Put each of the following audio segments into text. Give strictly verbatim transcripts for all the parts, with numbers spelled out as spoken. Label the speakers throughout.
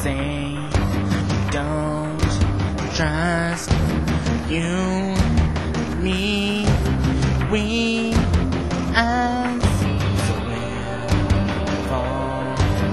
Speaker 1: say don't trust you, me, we, us. So we'll fall,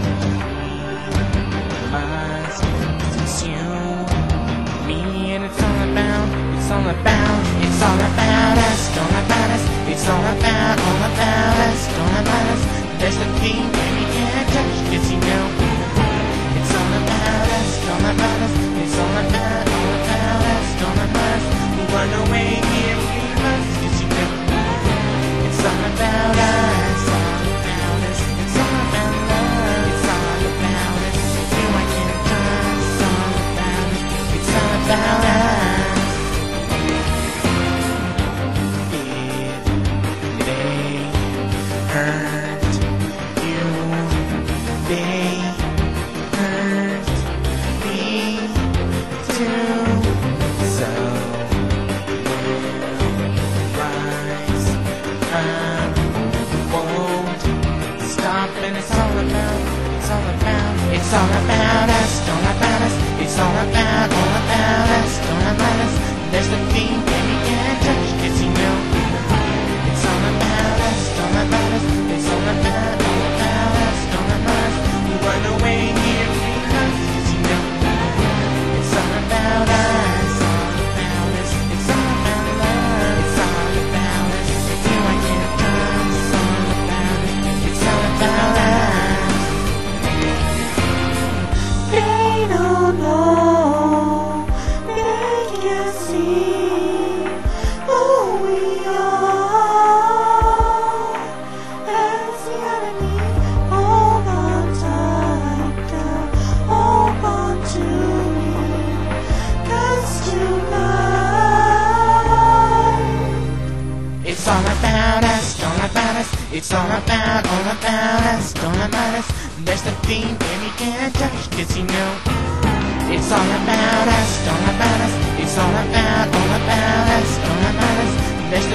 Speaker 1: we must. It's you, me, and it's all about, it's all about, it's all about us, all about us. It's all about, all about us, all about us. There's the thing that we can't touch, it's you know. It's all about us, all about us. It's all about, all about us, all about us. We run away here, we must, it's you know. It's all about us, all about us. It's all about love, it's all about us. You I can't trust, all about us. It's all about us. Hurt you, they hurt me too. So we'll rise up, won't stop, and it's all about, it's all about, it's all about us, all about us. It's all about, all about us, all about us. There's the thing that we can't touch, it's you know. It's all about us, all about us. It's all about, all about us, all about us. We run away here because, as you know, it's all about us, all about us. It's all about love, it's all about us. You I can't trust, it's all about us. It's all about us. They don't know, they can't see who we are. It's all about us, all about us. It's all about, all about us, all about us. There's the thing that we can't touch, cause you know. It's all about us, all about us. It's all about, all about us, all about us. There's